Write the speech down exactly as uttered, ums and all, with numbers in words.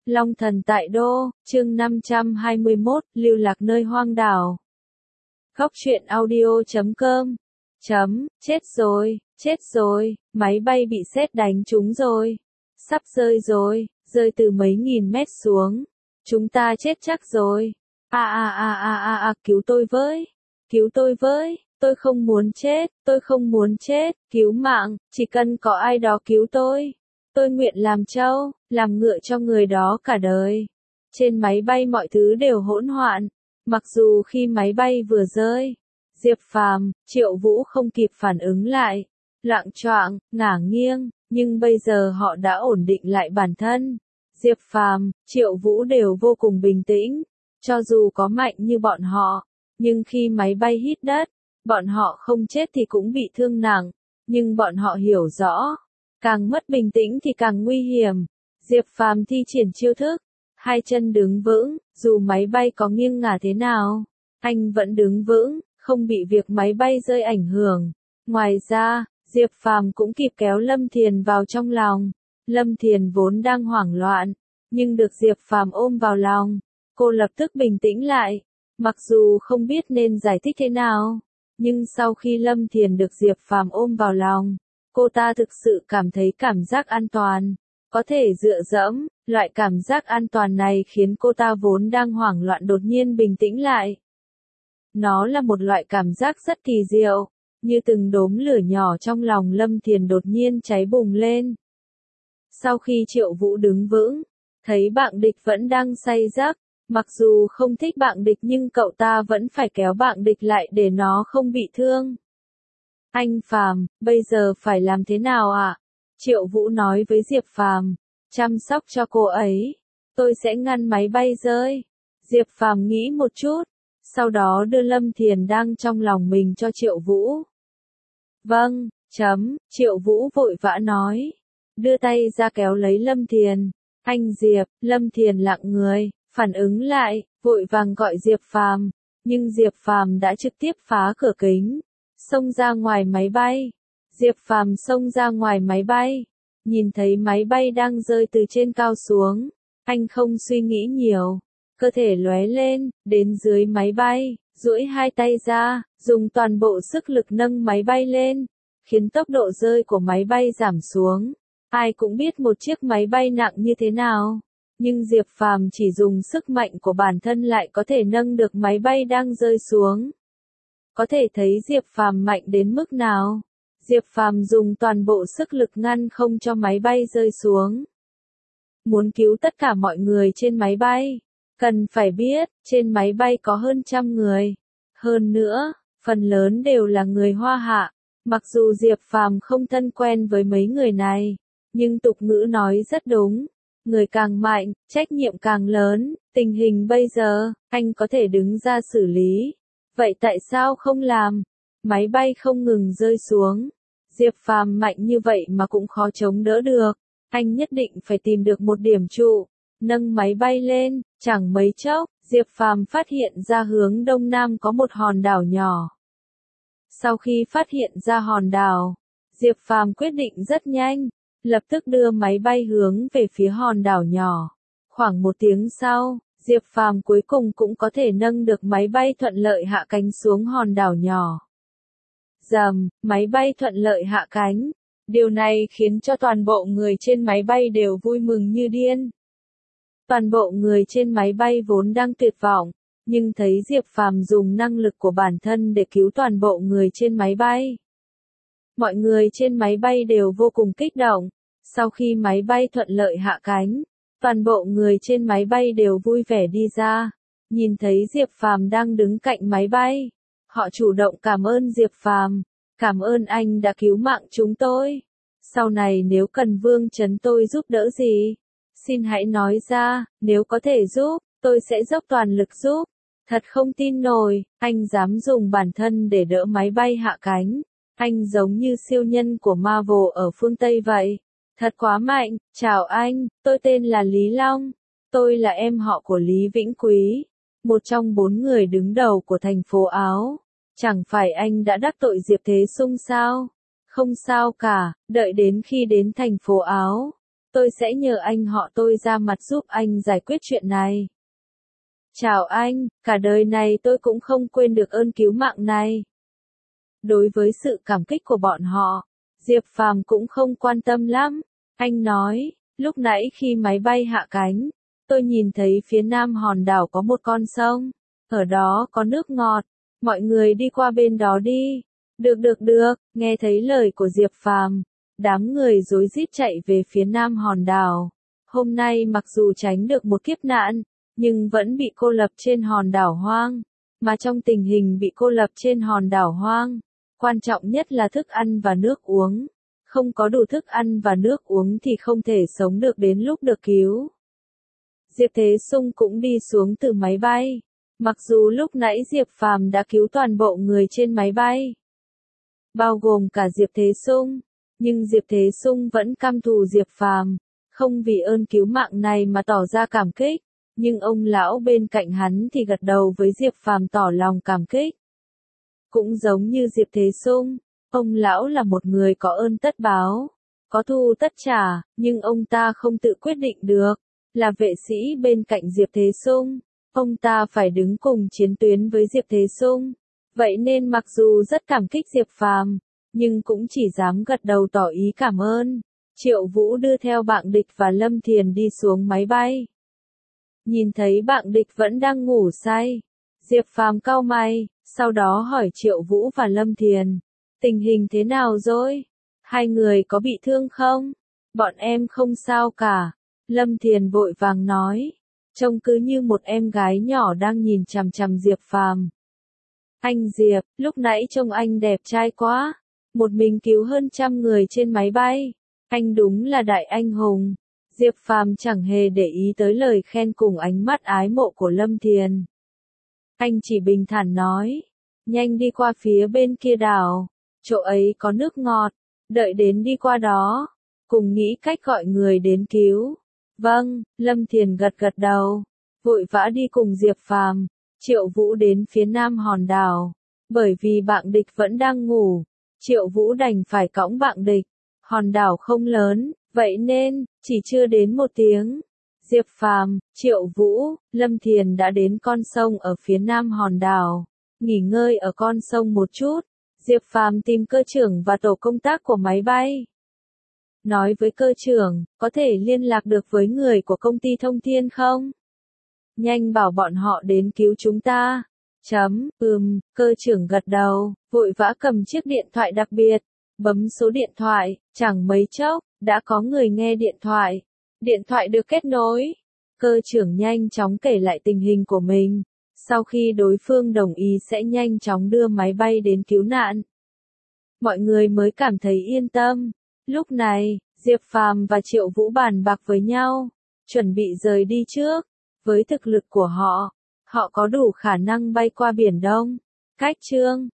Long thần tại đô, chương năm trăm hai mươi mốt, lưu lạc nơi hoang đảo. Góc truyện audio chấm com. Chấm, chết rồi, chết rồi, máy bay bị sét đánh trúng rồi. Sắp rơi rồi, rơi từ mấy nghìn mét xuống. Chúng ta chết chắc rồi. À à à à à à, cứu tôi với. Cứu tôi với, tôi không muốn chết, tôi không muốn chết, cứu mạng, chỉ cần có ai đó cứu tôi. Tôi nguyện làm trâu, làm ngựa cho người đó cả đời. Trên máy bay mọi thứ đều hỗn loạn. Mặc dù khi máy bay vừa rơi, Diệp Phàm, Triệu Vũ không kịp phản ứng lại, loạng choạng, ngả nghiêng, nhưng bây giờ họ đã ổn định lại bản thân. Diệp Phàm, Triệu Vũ đều vô cùng bình tĩnh, cho dù có mạnh như bọn họ, nhưng khi máy bay hít đất, bọn họ không chết thì cũng bị thương nặng, nhưng bọn họ hiểu rõ, càng mất bình tĩnh thì càng nguy hiểm. Diệp Phàm thi triển chiêu thức, hai chân đứng vững, dù máy bay có nghiêng ngả thế nào, anh vẫn đứng vững, không bị việc máy bay rơi ảnh hưởng. Ngoài ra, Diệp Phàm cũng kịp kéo Lâm Thiền vào trong lòng. Lâm Thiền vốn đang hoảng loạn, nhưng được Diệp Phàm ôm vào lòng, cô lập tức bình tĩnh lại. Mặc dù không biết nên giải thích thế nào, nhưng sau khi Lâm Thiền được Diệp Phàm ôm vào lòng, cô ta thực sự cảm thấy cảm giác an toàn, có thể dựa dẫm. Loại cảm giác an toàn này khiến cô ta vốn đang hoảng loạn đột nhiên bình tĩnh lại. Nó là một loại cảm giác rất kỳ diệu, như từng đốm lửa nhỏ trong lòng Lâm Thiền đột nhiên cháy bùng lên. Sau khi Triệu Vũ đứng vững, thấy bạn địch vẫn đang say giấc, mặc dù không thích bạn địch nhưng cậu ta vẫn phải kéo bạn địch lại để nó không bị thương. Anh Phàm, bây giờ phải làm thế nào ạ? À? Triệu Vũ nói với Diệp Phàm, chăm sóc cho cô ấy, tôi sẽ ngăn máy bay rơi. Diệp Phàm nghĩ một chút, sau đó đưa Lâm Thiền đang trong lòng mình cho Triệu Vũ. Vâng, chấm, Triệu Vũ vội vã nói, đưa tay ra kéo lấy Lâm Thiền. Anh Diệp, Lâm Thiền lặng người, phản ứng lại, vội vàng gọi Diệp Phàm, nhưng Diệp Phàm đã trực tiếp phá cửa kính, xông ra ngoài máy bay. Diệp Phàm xông ra ngoài máy bay, nhìn thấy máy bay đang rơi từ trên cao xuống, anh không suy nghĩ nhiều, cơ thể lóe lên, đến dưới máy bay, duỗi hai tay ra, dùng toàn bộ sức lực nâng máy bay lên, khiến tốc độ rơi của máy bay giảm xuống. Ai cũng biết một chiếc máy bay nặng như thế nào, nhưng Diệp Phàm chỉ dùng sức mạnh của bản thân lại có thể nâng được máy bay đang rơi xuống. Có thể thấy Diệp Phàm mạnh đến mức nào. Diệp Phàm dùng toàn bộ sức lực ngăn không cho máy bay rơi xuống. Muốn cứu tất cả mọi người trên máy bay, cần phải biết, trên máy bay có hơn trăm người. Hơn nữa, phần lớn đều là người Hoa Hạ. Mặc dù Diệp Phàm không thân quen với mấy người này, nhưng tục ngữ nói rất đúng. Người càng mạnh, trách nhiệm càng lớn. Tình hình bây giờ, anh có thể đứng ra xử lý. Vậy tại sao không làm? Máy bay không ngừng rơi xuống. Diệp Phàm mạnh như vậy mà cũng khó chống đỡ được. Anh nhất định phải tìm được một điểm trụ, nâng máy bay lên. Chẳng mấy chốc, Diệp Phàm phát hiện ra hướng đông nam có một hòn đảo nhỏ. Sau khi phát hiện ra hòn đảo, Diệp Phàm quyết định rất nhanh, lập tức đưa máy bay hướng về phía hòn đảo nhỏ. Khoảng một tiếng sau, Diệp Phàm cuối cùng cũng có thể nâng được máy bay thuận lợi hạ cánh xuống hòn đảo nhỏ. Rầm, máy bay thuận lợi hạ cánh. Điều này khiến cho toàn bộ người trên máy bay đều vui mừng như điên. Toàn bộ người trên máy bay vốn đang tuyệt vọng, nhưng thấy Diệp Phàm dùng năng lực của bản thân để cứu toàn bộ người trên máy bay. Mọi người trên máy bay đều vô cùng kích động. Sau khi máy bay thuận lợi hạ cánh, toàn bộ người trên máy bay đều vui vẻ đi ra. Nhìn thấy Diệp Phàm đang đứng cạnh máy bay, họ chủ động cảm ơn Diệp Phàm, cảm ơn anh đã cứu mạng chúng tôi. Sau này nếu cần Vương Trấn tôi giúp đỡ gì, xin hãy nói ra, nếu có thể giúp, tôi sẽ dốc toàn lực giúp. Thật không tin nổi, anh dám dùng bản thân để đỡ máy bay hạ cánh. Anh giống như siêu nhân của Marvel ở phương Tây vậy. Thật quá mạnh, chào anh, tôi tên là Lý Long. Tôi là em họ của Lý Vĩnh Quý, một trong bốn người đứng đầu của thành phố Áo. Chẳng phải anh đã đắc tội Diệp Thế Sung sao? Không sao cả, đợi đến khi đến thành phố Áo, tôi sẽ nhờ anh họ tôi ra mặt giúp anh giải quyết chuyện này. Chào anh, cả đời này tôi cũng không quên được ơn cứu mạng này. Đối với sự cảm kích của bọn họ, Diệp Phàm cũng không quan tâm lắm. Anh nói, lúc nãy khi máy bay hạ cánh, tôi nhìn thấy phía nam hòn đảo có một con sông, ở đó có nước ngọt, mọi người đi qua bên đó đi. Được được được, nghe thấy lời của Diệp Phàm, đám người rối rít chạy về phía nam hòn đảo. Hôm nay mặc dù tránh được một kiếp nạn, nhưng vẫn bị cô lập trên hòn đảo hoang. Mà trong tình hình bị cô lập trên hòn đảo hoang, quan trọng nhất là thức ăn và nước uống. Không có đủ thức ăn và nước uống thì không thể sống được đến lúc được cứu. Diệp Thế Sung cũng đi xuống từ máy bay. Mặc dù lúc nãy Diệp Phàm đã cứu toàn bộ người trên máy bay, bao gồm cả Diệp Thế Sung, nhưng Diệp Thế Sung vẫn căm thù Diệp Phàm, không vì ơn cứu mạng này mà tỏ ra cảm kích, nhưng ông lão bên cạnh hắn thì gật đầu với Diệp Phàm tỏ lòng cảm kích. Cũng giống như Diệp Thế Sung, ông lão là một người có ơn tất báo, có thù tất trả, nhưng ông ta không tự quyết định được, là vệ sĩ bên cạnh Diệp Thế Sung, ông ta phải đứng cùng chiến tuyến với Diệp Thế Sung. Vậy nên mặc dù rất cảm kích Diệp Phàm, nhưng cũng chỉ dám gật đầu tỏ ý cảm ơn. Triệu Vũ đưa theo Bạng Địch và Lâm Thiền đi xuống máy bay. Nhìn thấy Bạng Địch vẫn đang ngủ say, Diệp Phàm cau mày, sau đó hỏi Triệu Vũ và Lâm Thiền, tình hình thế nào rồi? Hai người có bị thương không? Bọn em không sao cả. Lâm Thiền vội vàng nói, trông cứ như một em gái nhỏ đang nhìn chằm chằm Diệp Phàm. Anh Diệp, lúc nãy trông anh đẹp trai quá, một mình cứu hơn trăm người trên máy bay, anh đúng là đại anh hùng. Diệp Phàm chẳng hề để ý tới lời khen cùng ánh mắt ái mộ của Lâm Thiền. Anh chỉ bình thản nói, nhanh đi qua phía bên kia đảo, chỗ ấy có nước ngọt, đợi đến đi qua đó, cùng nghĩ cách gọi người đến cứu. Vâng, Lâm Thiền gật gật đầu, vội vã đi cùng Diệp Phàm. Triệu Vũ đến phía nam hòn đảo, bởi vì Bạng Địch vẫn đang ngủ, Triệu Vũ đành phải cõng Bạng Địch. Hòn đảo không lớn, vậy nên, chỉ chưa đến một tiếng, Diệp Phàm, Triệu Vũ, Lâm Thiền đã đến con sông ở phía nam hòn đảo, nghỉ ngơi ở con sông một chút. Diệp Phàm tìm cơ trưởng và tổ công tác của máy bay. Nói với cơ trưởng, có thể liên lạc được với người của công ty thông thiên không? Nhanh bảo bọn họ đến cứu chúng ta. Chấm, ừm, cơ trưởng gật đầu, vội vã cầm chiếc điện thoại đặc biệt, bấm số điện thoại, chẳng mấy chốc, đã có người nghe điện thoại. Điện thoại được kết nối. Cơ trưởng nhanh chóng kể lại tình hình của mình. Sau khi đối phương đồng ý sẽ nhanh chóng đưa máy bay đến cứu nạn, mọi người mới cảm thấy yên tâm. Lúc này, Diệp Phàm và Triệu Vũ bàn bạc với nhau, chuẩn bị rời đi trước. Với thực lực của họ, họ có đủ khả năng bay qua Biển Đông. Cách chương